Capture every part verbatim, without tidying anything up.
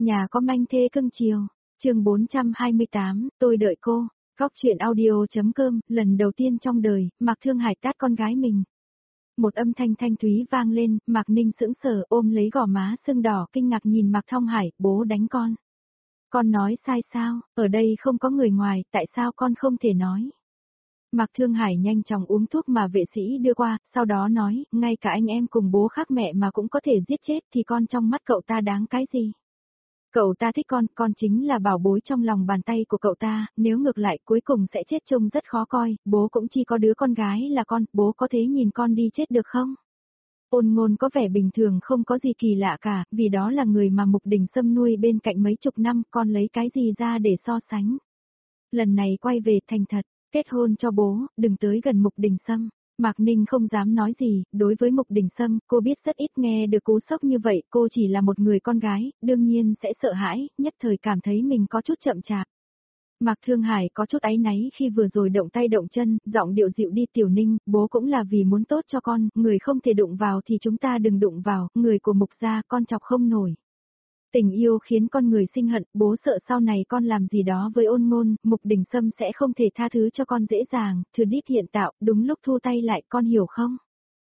Nhà có manh thê cưng chiều, chương bốn trăm hai mươi tám, tôi đợi cô, góc chuyện audio.com, lần đầu tiên trong đời, Mạc Thương Hải tát con gái mình. Một âm thanh thanh thúy vang lên, Mạc Ninh sững sờ ôm lấy gò má sưng đỏ kinh ngạc nhìn Mạc Thông Hải, bố đánh con. Con nói sai sao, ở đây không có người ngoài, tại sao con không thể nói? Mạc Thương Hải nhanh chóng uống thuốc mà vệ sĩ đưa qua, sau đó nói, ngay cả anh em cùng bố khác mẹ mà cũng có thể giết chết thì con trong mắt cậu ta đáng cái gì? Cậu ta thích con, con chính là bảo bối trong lòng bàn tay của cậu ta, nếu ngược lại cuối cùng sẽ chết trông rất khó coi, bố cũng chỉ có đứa con gái là con, bố có thế nhìn con đi chết được không? Ôn Ngôn có vẻ bình thường không có gì kỳ lạ cả, vì đó là người mà Mục Đình Sâm nuôi bên cạnh mấy chục năm, con lấy cái gì ra để so sánh. Lần này quay về thành thật, kết hôn cho bố, đừng tới gần Mục Đình Sâm. Mạc Ninh không dám nói gì, đối với Mục Đình Sâm, cô biết rất ít nghe được cú sốc như vậy, cô chỉ là một người con gái, đương nhiên sẽ sợ hãi, nhất thời cảm thấy mình có chút chậm chạp. Mạc Thương Hải có chút áy náy khi vừa rồi động tay động chân, giọng điệu dịu đi. Tiểu Ninh, bố cũng là vì muốn tốt cho con, người không thể đụng vào thì chúng ta đừng đụng vào, người của Mục gia con chọc không nổi. Tình yêu khiến con người sinh hận, bố sợ sau này con làm gì đó với Ôn Ngôn, Mục Đình Sâm sẽ không thể tha thứ cho con dễ dàng, thừa đít hiện tạo, đúng lúc thu tay lại, con hiểu không?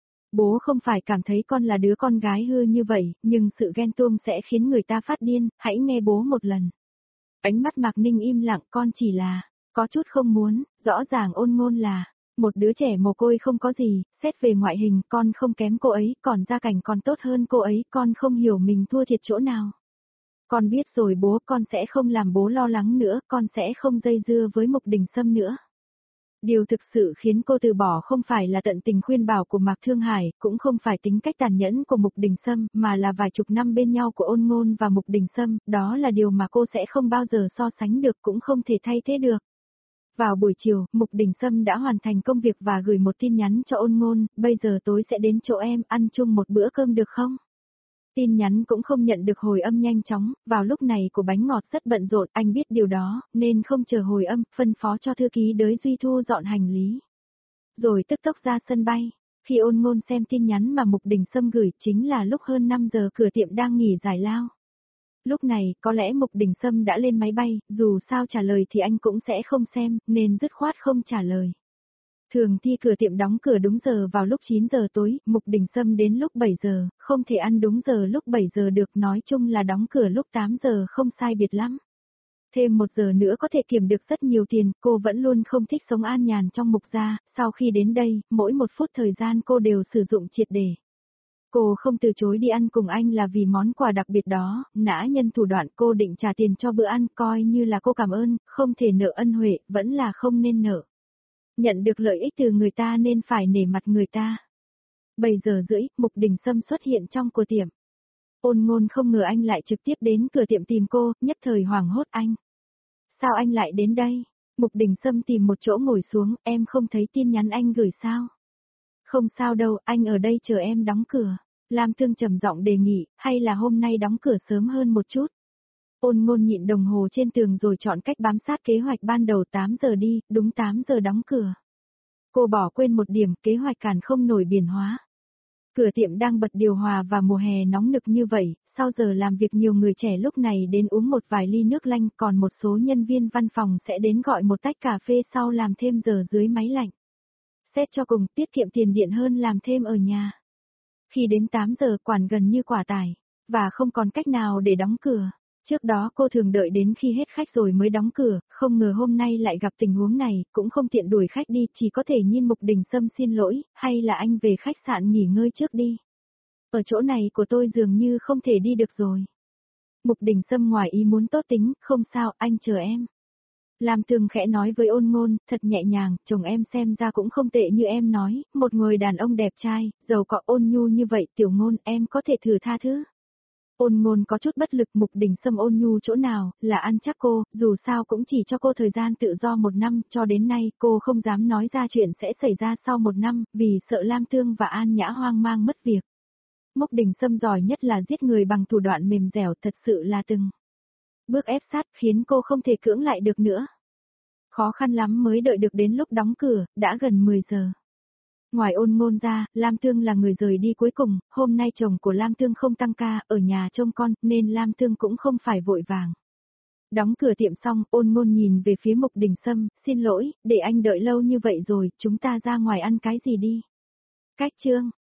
Bố không phải cảm thấy con là đứa con gái hư như vậy, nhưng sự ghen tuông sẽ khiến người ta phát điên, hãy nghe bố một lần. Ánh mắt Mạc Ninh im lặng, con chỉ là, có chút không muốn, rõ ràng Ôn Ngôn là, một đứa trẻ mồ côi không có gì, xét về ngoại hình con không kém cô ấy, còn gia cảnh còn tốt hơn cô ấy, con không hiểu mình thua thiệt chỗ nào. Con biết rồi bố, con sẽ không làm bố lo lắng nữa, con sẽ không dây dưa với Mục Đình Sâm nữa. Điều thực sự khiến cô từ bỏ không phải là tận tình khuyên bảo của Mạc Thương Hải, cũng không phải tính cách tàn nhẫn của Mục Đình Sâm, mà là vài chục năm bên nhau của Ôn Ngôn và Mục Đình Sâm, đó là điều mà cô sẽ không bao giờ so sánh được, cũng không thể thay thế được. Vào buổi chiều, Mục Đình Sâm đã hoàn thành công việc và gửi một tin nhắn cho Ôn Ngôn, bây giờ tối sẽ đến chỗ em, ăn chung một bữa cơm được không? Tin nhắn cũng không nhận được hồi âm nhanh chóng, vào lúc này của bánh ngọt rất bận rộn, anh biết điều đó, nên không chờ hồi âm, phân phó cho thư ký Đới Duy thu dọn hành lý. Rồi tức tốc ra sân bay, khi Ôn Ngôn xem tin nhắn mà Mục Đình Sâm gửi chính là lúc hơn năm giờ cửa tiệm đang nghỉ giải lao. Lúc này, có lẽ Mục Đình Sâm đã lên máy bay, dù sao trả lời thì anh cũng sẽ không xem, nên dứt khoát không trả lời. Thường thì cửa tiệm đóng cửa đúng giờ vào lúc chín giờ tối, Mục Đình Sâm đến lúc bảy giờ, không thể ăn đúng giờ lúc bảy giờ được, nói chung là đóng cửa lúc tám giờ không sai biệt lắm. Thêm một giờ nữa có thể kiếm được rất nhiều tiền, cô vẫn luôn không thích sống an nhàn trong Mục gia, sau khi đến đây, mỗi một phút thời gian cô đều sử dụng triệt để. Cô không từ chối đi ăn cùng anh là vì món quà đặc biệt đó, nã nhân thủ đoạn cô định trả tiền cho bữa ăn, coi như là cô cảm ơn, không thể nợ ân huệ, vẫn là không nên nợ. Nhận được lợi ích từ người ta nên phải nể mặt người ta. bảy giờ rưỡi, Mục Đình Sâm xuất hiện trong cửa tiệm. Ôn Ngôn không ngờ anh lại trực tiếp đến cửa tiệm tìm cô, nhất thời hoảng hốt. Anh. Sao anh lại đến đây? Mục Đình Sâm tìm một chỗ ngồi xuống, em không thấy tin nhắn anh gửi sao? Không sao đâu, anh ở đây chờ em đóng cửa. Lam Thương trầm giọng đề nghị, hay là hôm nay đóng cửa sớm hơn một chút? Ôn Ngôn nhịn đồng hồ trên tường rồi chọn cách bám sát kế hoạch ban đầu, tám giờ đi, đúng tám giờ đóng cửa. Cô bỏ quên một điểm, kế hoạch cản không nổi biển hóa. Cửa tiệm đang bật điều hòa và mùa hè nóng nực như vậy, sau giờ làm việc nhiều người trẻ lúc này đến uống một vài ly nước lanh, còn một số nhân viên văn phòng sẽ đến gọi một tách cà phê sau làm thêm giờ dưới máy lạnh. Xét cho cùng, tiết kiệm tiền điện hơn làm thêm ở nhà. Khi đến tám giờ quản gần như quả tải, và không còn cách nào để đóng cửa. Trước đó cô thường đợi đến khi hết khách rồi mới đóng cửa, không ngờ hôm nay lại gặp tình huống này, cũng không tiện đuổi khách đi, chỉ có thể nhìn Mục Đình Sâm xin lỗi, hay là anh về khách sạn nghỉ ngơi trước đi. Ở chỗ này của tôi dường như không thể đi được rồi. Mục Đình Sâm ngoài ý muốn tốt tính, không sao, anh chờ em. Lam Thương khẽ nói với Ôn Ngôn, thật nhẹ nhàng, chồng em xem ra cũng không tệ như em nói, một người đàn ông đẹp trai, giàu có ôn nhu như vậy, Tiểu Ngôn, em có thể thử tha thứ. Ôn Ngôn có chút bất lực. Mục Đình Sâm ôn nhu chỗ nào, là ăn chắc cô, dù sao cũng chỉ cho cô thời gian tự do một năm, cho đến nay cô không dám nói ra chuyện sẽ xảy ra sau một năm, vì sợ Lam Thương và An Nhã hoang mang mất việc. Mục Đình Sâm giỏi nhất là giết người bằng thủ đoạn mềm dẻo, thật sự là từng bước ép sát khiến cô không thể cưỡng lại được nữa. Khó khăn lắm mới đợi được đến lúc đóng cửa, đã gần mười giờ. Ngoài Ôn Ngôn ra, Lam Thương là người rời đi cuối cùng, hôm nay chồng của Lam Thương không tăng ca, ở nhà trông con, nên Lam Thương cũng không phải vội vàng. Đóng cửa tiệm xong, Ôn Ngôn nhìn về phía Mục Đình Sâm, xin lỗi, để anh đợi lâu như vậy rồi, chúng ta ra ngoài ăn cái gì đi. Cách chương.